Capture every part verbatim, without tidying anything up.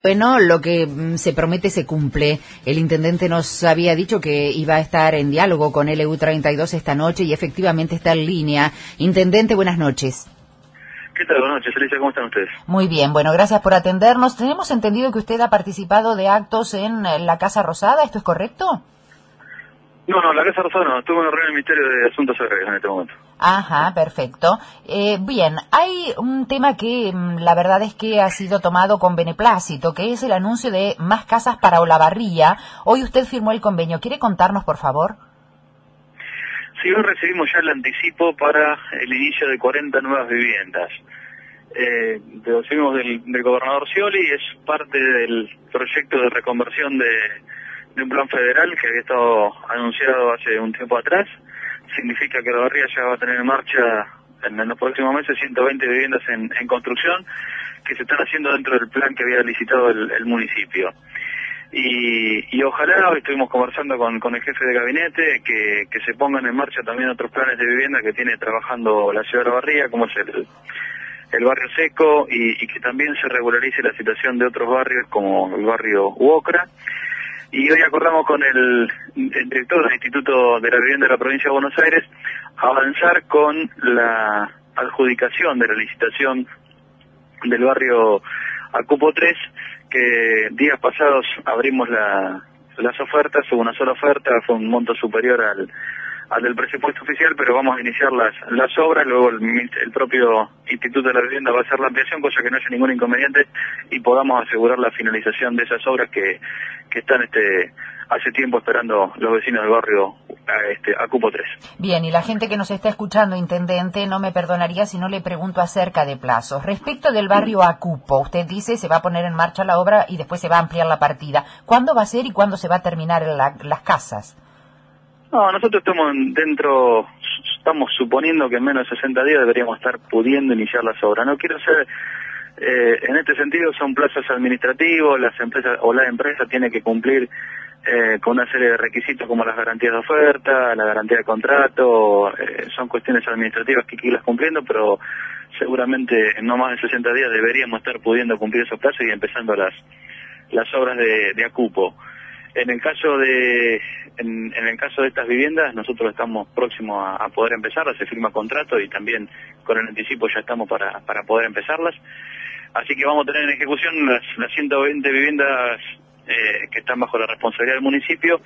Bueno, lo que mm, se promete se cumple. El intendente nos había dicho que iba a estar en diálogo con L U treinta y dos esta noche y efectivamente está en línea. Intendente, buenas noches. ¿Qué tal? Buenas noches, Alicia. ¿Cómo están ustedes? Muy bien, bueno, gracias por atendernos. Tenemos entendido que usted ha participado de actos en la Casa Rosada, ¿esto es correcto? No, no, la Casa Rosada no. Estuve en una reunión del Ministerio de Asuntos Agrarios en este momento. Ajá, perfecto. Eh, bien, hay un tema que mm, la verdad es que ha sido tomado con beneplácito, que es el anuncio de más casas para Olavarría. Hoy usted firmó el convenio. ¿Quiere contarnos, por favor? Sí, hoy recibimos ya el anticipo para el inicio de cuarenta nuevas viviendas. Eh, lo recibimos del, del gobernador Scioli y es parte del proyecto de reconversión de, de un plan federal que había estado anunciado hace un tiempo atrás. Significa que Olavarría ya va a tener en marcha en, en los próximos meses ciento veinte viviendas en, en construcción que se están haciendo dentro del plan que había licitado el, el municipio. Y, y ojalá, hoy estuvimos conversando con, con el jefe de gabinete, que, que se pongan en marcha también otros planes de vivienda que tiene trabajando la ciudad de Olavarría, como es el, el barrio Seco, y, y que también se regularice la situación de otros barrios como el barrio Uocra. Y hoy acordamos con el, el director del Instituto de la Vivienda de la Provincia de Buenos Aires avanzar con la adjudicación de la licitación del barrio Acupo tres, que días pasados abrimos la, las ofertas, hubo una sola oferta, fue un monto superior al, al del presupuesto oficial, pero vamos a iniciar las, las obras, luego el, el propio Instituto de la Vivienda va a hacer la ampliación, cosa que no haya ningún inconveniente y podamos asegurar la finalización de esas obras que, que están este hace tiempo esperando los vecinos del barrio este, Acupo tres. Bien, y la gente que nos está escuchando, intendente, no me perdonaría si no le pregunto acerca de plazos. Respecto del barrio Acupo, usted dice se va a poner en marcha la obra y después se va a ampliar la partida. ¿Cuándo va a ser y cuándo se va a terminar la, las casas? No, nosotros estamos dentro, estamos suponiendo que en menos de sesenta días deberíamos estar pudiendo iniciar las obras. No quiero ser, eh, en este sentido son plazos administrativos, las empresas o la empresa tiene que cumplir eh, con una serie de requisitos como las garantías de oferta, la garantía de contrato, eh, son cuestiones administrativas que hay que irlas cumpliendo, pero seguramente en no más de sesenta días deberíamos estar pudiendo cumplir esos plazos y empezando las, las obras de, de Acupo. En el caso de en, en el caso de estas viviendas, nosotros estamos próximos a, a poder empezarlas, se firma contrato y también con el anticipo ya estamos para, para poder empezarlas. Así que vamos a tener en ejecución las, las ciento veinte viviendas eh, que están bajo la responsabilidad del municipio.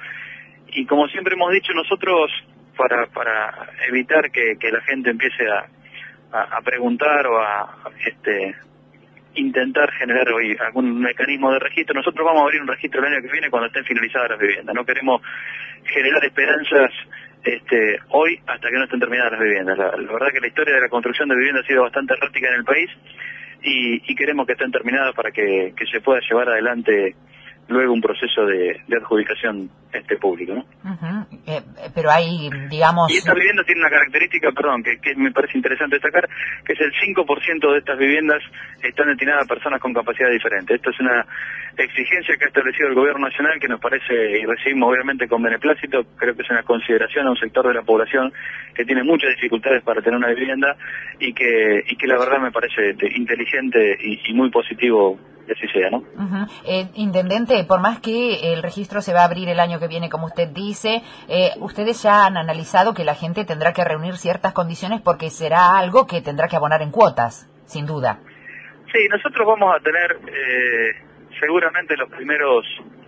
Y como siempre hemos dicho nosotros, para, para evitar que, que la gente empiece a, a, a preguntar o a este intentar generar hoy algún mecanismo de registro. Nosotros vamos a abrir un registro el año que viene cuando estén finalizadas las viviendas. No queremos generar esperanzas este, hoy hasta que no estén terminadas las viviendas. La, la verdad que la historia de la construcción de viviendas ha sido bastante errática en el país y, y queremos que estén terminadas para que, que se pueda llevar adelante luego un proceso de, de adjudicación este público, ¿no? Uh-huh. eh, pero hay, digamos... Y esta vivienda tiene una característica, perdón, que, que me parece interesante destacar, que es el cinco por ciento de estas viviendas están destinadas a personas con capacidades diferentes. Esto es una exigencia que ha establecido el Gobierno Nacional, que nos parece, y recibimos obviamente con beneplácito, creo que es una consideración a un sector de la población que tiene muchas dificultades para tener una vivienda y que, y que la verdad me parece inteligente y, y muy positivo que así sea, ¿no? Uh-huh. eh, Intendente, por más que el registro se va a abrir el año que viene, como usted dice, eh, ustedes ya han analizado que la gente tendrá que reunir ciertas condiciones porque será algo que tendrá que abonar en cuotas, sin duda. Sí, nosotros vamos a tener eh, seguramente los primeros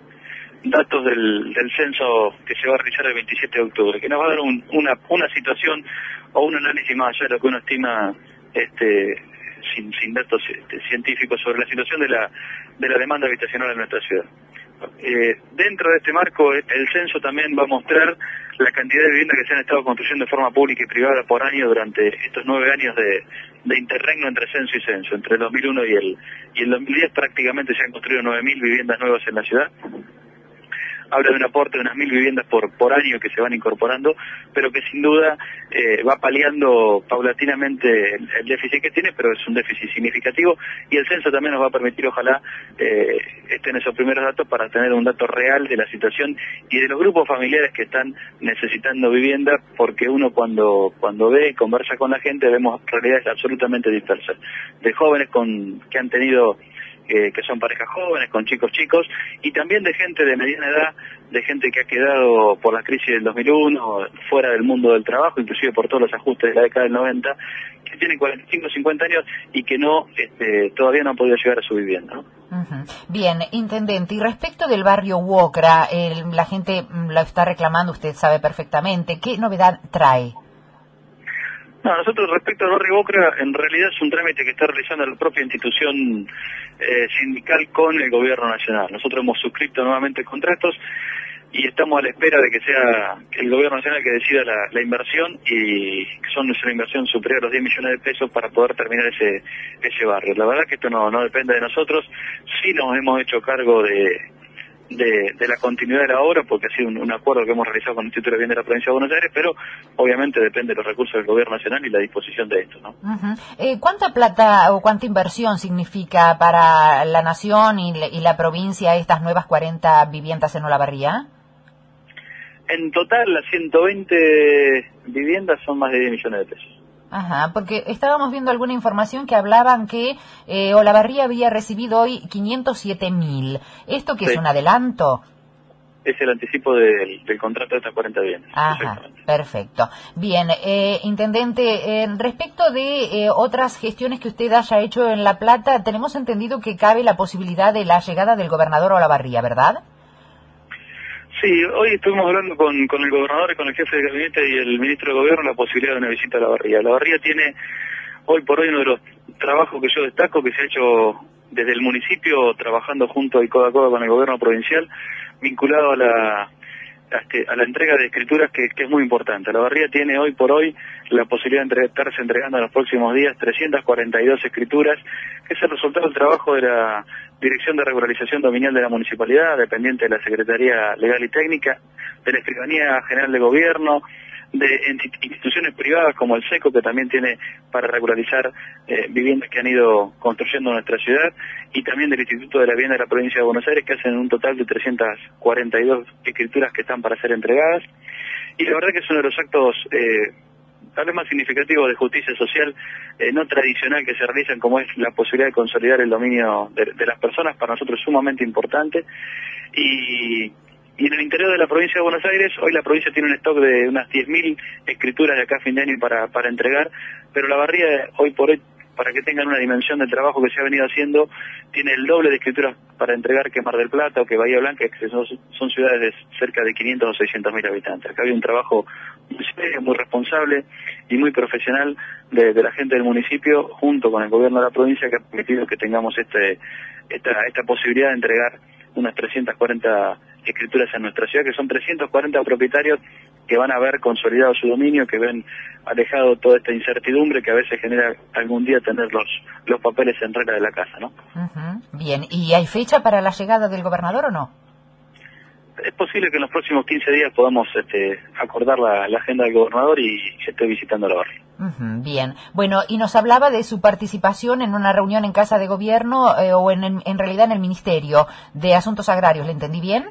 datos del, del censo que se va a realizar el veintisiete de octubre, que nos va a dar un, una, una situación o un análisis más allá de lo que uno estima este sin, sin datos este, científicos sobre la situación de la de la demanda habitacional en nuestra ciudad. Eh, dentro de este marco, el censo también va a mostrar la cantidad de viviendas que se han estado construyendo de forma pública y privada por año durante estos nueve años de, de interregno entre censo y censo. Entre el dos mil uno y el, y el dos mil diez prácticamente se han construido nueve mil viviendas nuevas en la ciudad. Habla de un aporte de unas mil viviendas por por año que se van incorporando, pero que sin duda eh, va paliando paulatinamente el, el déficit que tiene, pero es un déficit significativo y el censo también nos va a permitir, ojalá, eh, estén esos primeros datos para tener un dato real de la situación y de los grupos familiares que están necesitando vivienda, porque uno cuando cuando ve y conversa con la gente vemos realidades absolutamente dispersas, de jóvenes con que han tenido eh, que son parejas jóvenes, con chicos chicos, y también de gente de mediana edad, de gente que ha quedado por la crisis del dos mil uno, fuera del mundo del trabajo, inclusive por todos los ajustes de la década del noventa, que tienen cuarenta y cinco, cincuenta años y que no este, todavía no han podido llegar a su vivienda, ¿no? Uh-huh. Bien, intendente, y respecto del barrio Uocra, el, la gente lo está reclamando, usted sabe perfectamente, ¿qué novedad trae? No, nosotros respecto al barrio Uocra, en realidad es un trámite que está realizando la propia institución eh, sindical con el gobierno nacional. Nosotros hemos suscrito nuevamente contratos y estamos a la espera de que sea el gobierno nacional que decida la, la inversión, y son una inversión superior a los diez millones de pesos para poder terminar ese ese barrio. La verdad que esto no, no depende de nosotros, sí nos hemos hecho cargo de... De, de la continuidad de la obra, porque ha sido un, un acuerdo que hemos realizado con el Instituto de Vivienda de la Provincia de Buenos Aires, pero obviamente depende de los recursos del Gobierno Nacional y la disposición de esto, ¿no? Uh-huh. eh, ¿Cuánta plata o cuánta inversión significa para la Nación y, y la provincia estas nuevas cuarenta viviendas en Olavarría? En total, las ciento veinte viviendas son más de diez millones de pesos. Ajá, porque estábamos viendo alguna información que hablaban que eh, Olavarría había recibido hoy quinientos siete mil. ¿Esto qué sí. es un adelanto? Es el anticipo del, del contrato de estas cuarenta viviendas. Ajá, perfecto. Bien, eh, intendente, eh, respecto de eh, otras gestiones que usted haya hecho en La Plata, tenemos entendido que cabe la posibilidad de la llegada del gobernador a Olavarría, ¿verdad? Sí, hoy estuvimos hablando con, con el gobernador y con el jefe de gabinete y el ministro de Gobierno la posibilidad de una visita a Olavarría. Olavarría tiene hoy por hoy uno de los trabajos que yo destaco, que se ha hecho desde el municipio, trabajando junto y codo a codo con el gobierno provincial, vinculado a la a la entrega de escrituras, que, que es muy importante. Olavarría tiene hoy por hoy la posibilidad de entre, estarse entregando en los próximos días trescientas cuarenta y dos escrituras, que es el resultado del trabajo de la Dirección de Regularización Dominial de la Municipalidad, dependiente de la Secretaría Legal y Técnica, de la Escribanía General de Gobierno, de instituciones privadas como el SECO, que también tiene para regularizar eh, viviendas que han ido construyendo en nuestra ciudad, y también del Instituto de la Vivienda de la Provincia de Buenos Aires, que hacen un total de trescientas cuarenta y dos escrituras que están para ser entregadas. Y la verdad que es uno de los actos eh, tal vez más significativos de justicia social eh, no tradicional que se realizan, como es la posibilidad de consolidar el dominio de, de las personas. Para nosotros es sumamente importante. Y Y en el interior de la provincia de Buenos Aires, hoy la provincia tiene un stock de unas diez mil escrituras de acá a fin de año para, para entregar, pero Olavarría, hoy por hoy, para que tengan una dimensión del trabajo que se ha venido haciendo, tiene el doble de escrituras para entregar que Mar del Plata o que Bahía Blanca, que son, son ciudades de cerca de quinientos o seiscientos mil habitantes. Acá había un trabajo muy serio, muy responsable y muy profesional de, de la gente del municipio, junto con el gobierno de la provincia, que ha permitido que tengamos este esta, esta posibilidad de entregar unas trescientas cuarenta escrituras en nuestra ciudad, que son trescientos cuarenta propietarios que van a ver consolidado su dominio, que ven alejado toda esta incertidumbre que a veces genera algún día tener los, los papeles en regla de la casa, ¿no? Uh-huh. Bien, ¿y hay fecha para la llegada del gobernador o no? Es posible que en los próximos quince días podamos este, acordar la, la agenda del gobernador y esté visitando la barrio. Uh-huh, bien, bueno, y nos hablaba de su participación en una reunión en Casa de Gobierno eh, o en, en, en realidad en el Ministerio de Asuntos Agrarios, ¿le entendí bien?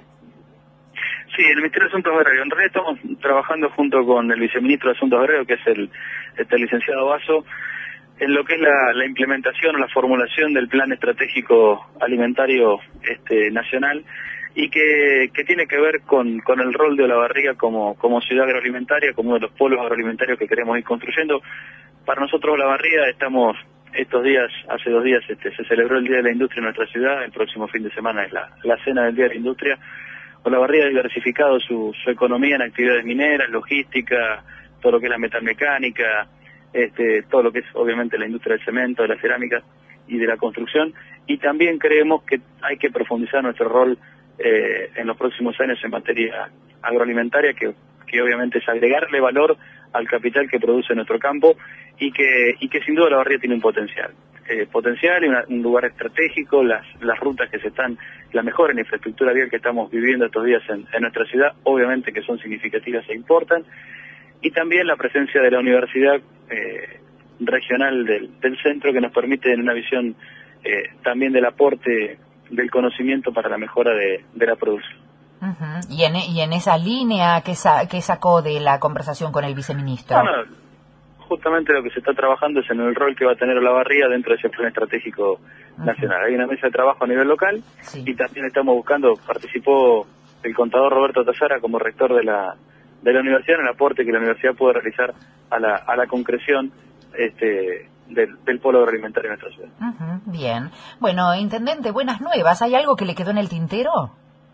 Sí, en el Ministerio de Asuntos Agrarios. En realidad estamos trabajando junto con el viceministro de Asuntos Agrarios, que es el, este, el licenciado Basso, en lo que es la, la implementación o la formulación del Plan Estratégico Alimentario este, Nacional, y que, que tiene que ver con, con el rol de Olavarría como, como ciudad agroalimentaria, como uno de los polos agroalimentarios que queremos ir construyendo. Para nosotros Olavarría, estamos estos días, hace dos días este, se celebró el Día de la Industria en nuestra ciudad, el próximo fin de semana es la, la cena del Día de la Industria. Olavarría ha diversificado su, su economía en actividades mineras, logística, todo lo que es la metalmecánica, este, todo lo que es obviamente la industria del cemento, de la cerámica y de la construcción, y también creemos que hay que profundizar nuestro rol eh, en los próximos años en materia agroalimentaria, que, que obviamente es agregarle valor al capital que produce nuestro campo, y que, y que sin duda Olavarría tiene un potencial. Eh, potencial y una, un lugar estratégico, las, las rutas que se están, la mejora en infraestructura vial que estamos viviendo estos días en, en nuestra ciudad, obviamente que son significativas e importan, y también la presencia de la universidad eh, regional del, del centro, que nos permite en una visión eh, también del aporte del conocimiento para la mejora de, de la producción. Uh-huh. y, en, y en esa línea que, sa, que sacó de la conversación con el viceministro. No, no. justamente lo que se está trabajando es en el rol que va a tener Olavarría dentro de ese plan estratégico nacional. Uh-huh. Hay una mesa de trabajo a nivel local, sí. Y también estamos buscando, participó el contador Roberto Tazara como rector de la de la universidad en el aporte que la universidad puede realizar a la a la concreción este del, del polo agroalimentario en nuestra ciudad. Uh-huh. Bien. Bueno, intendente, buenas nuevas. ¿Hay algo que le quedó en el tintero?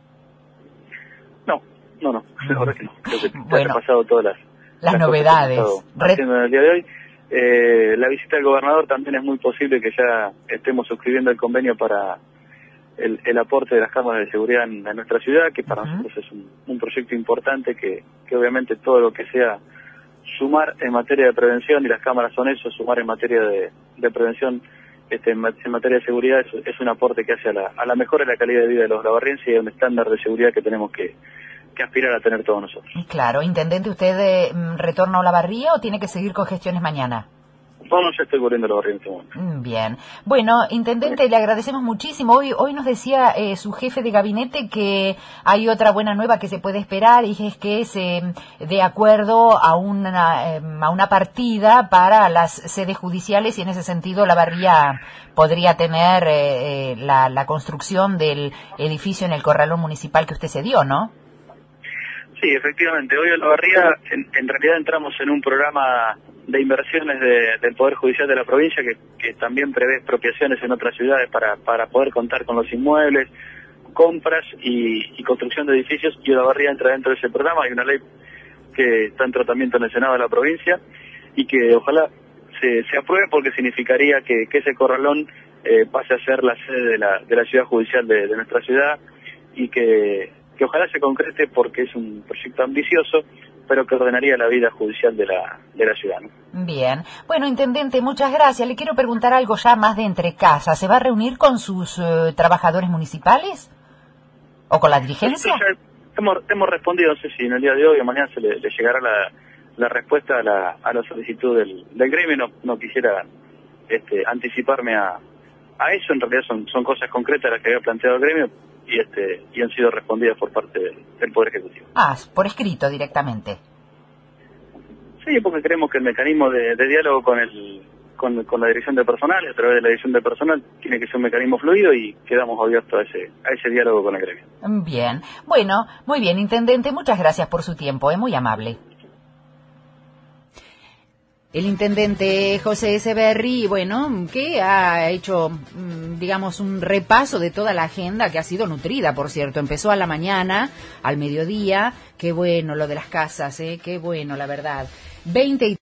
No, no, no. La verdad que no. Creo que bueno, han pasado todas las Las, las novedades. Haciendo en el día de hoy. Eh, la visita del gobernador también es muy posible que ya estemos suscribiendo el convenio para el, el aporte de las cámaras de seguridad en, en nuestra ciudad, que para uh-huh. nosotros es un, un proyecto importante que, que obviamente todo lo que sea sumar en materia de prevención, y las cámaras son eso, sumar en materia de, de prevención, este, en, en materia de seguridad, es, es un aporte que hace a la, a la mejora de la calidad de vida de los olavarrienses y a un estándar de seguridad que tenemos que que aspirar a tener todos nosotros. Claro. Intendente, ¿usted eh, retorna a Olavarría o tiene que seguir con gestiones mañana? No, no, ya estoy corriendo Olavarría en este momento. Bien. Bueno, intendente, sí. Le agradecemos muchísimo. Hoy hoy nos decía eh, su jefe de gabinete que hay otra buena nueva que se puede esperar, y es que es eh, de acuerdo a una, eh, a una partida para las sedes judiciales, y en ese sentido Olavarría podría tener eh, eh, la, la construcción del edificio en el corralón municipal que usted se dio, ¿no? Sí, efectivamente. Hoy en Olavarría, en, en realidad entramos en un programa de inversiones de, del Poder Judicial de la provincia que, que también prevé expropiaciones en otras ciudades para, para poder contar con los inmuebles, compras y, y construcción de edificios, y Olavarría entra dentro de ese programa. Hay una ley que está en tratamiento en el Senado de la provincia y que ojalá se, se apruebe, porque significaría que, que ese corralón eh, pase a ser la sede de la, de la ciudad judicial de, de nuestra ciudad, y que que ojalá se concrete, porque es un proyecto ambicioso, pero que ordenaría la vida judicial de la de la ciudad, ¿no? Bien. Bueno, intendente, muchas gracias. Le quiero preguntar algo ya más de entre casa. ¿Se va a reunir con sus uh, trabajadores municipales? ¿O con la dirigencia? Sí, ya hemos, hemos respondido, no sé si en el día de hoy o mañana se le, le llegará la, la respuesta a la, a la solicitud del, del gremio. No, no quisiera este, anticiparme a, a eso. En realidad son, son cosas concretas las que había planteado el gremio, y este y han sido respondidas por parte del, del Poder Ejecutivo. Ah, por escrito directamente. Sí, porque creemos que el mecanismo de, de diálogo con el con, con la dirección de personal, a través de la dirección de personal, tiene que ser un mecanismo fluido, y quedamos abiertos a ese a ese diálogo con el gremio. Bien. Bueno, muy bien, intendente, muchas gracias por su tiempo, es muy amable. El intendente José Echeverri, bueno, que ha hecho, digamos, un repaso de toda la agenda, que ha sido nutrida, por cierto. Empezó a la mañana, al mediodía. Qué bueno lo de las casas, ¿eh? Qué bueno, la verdad. veinte y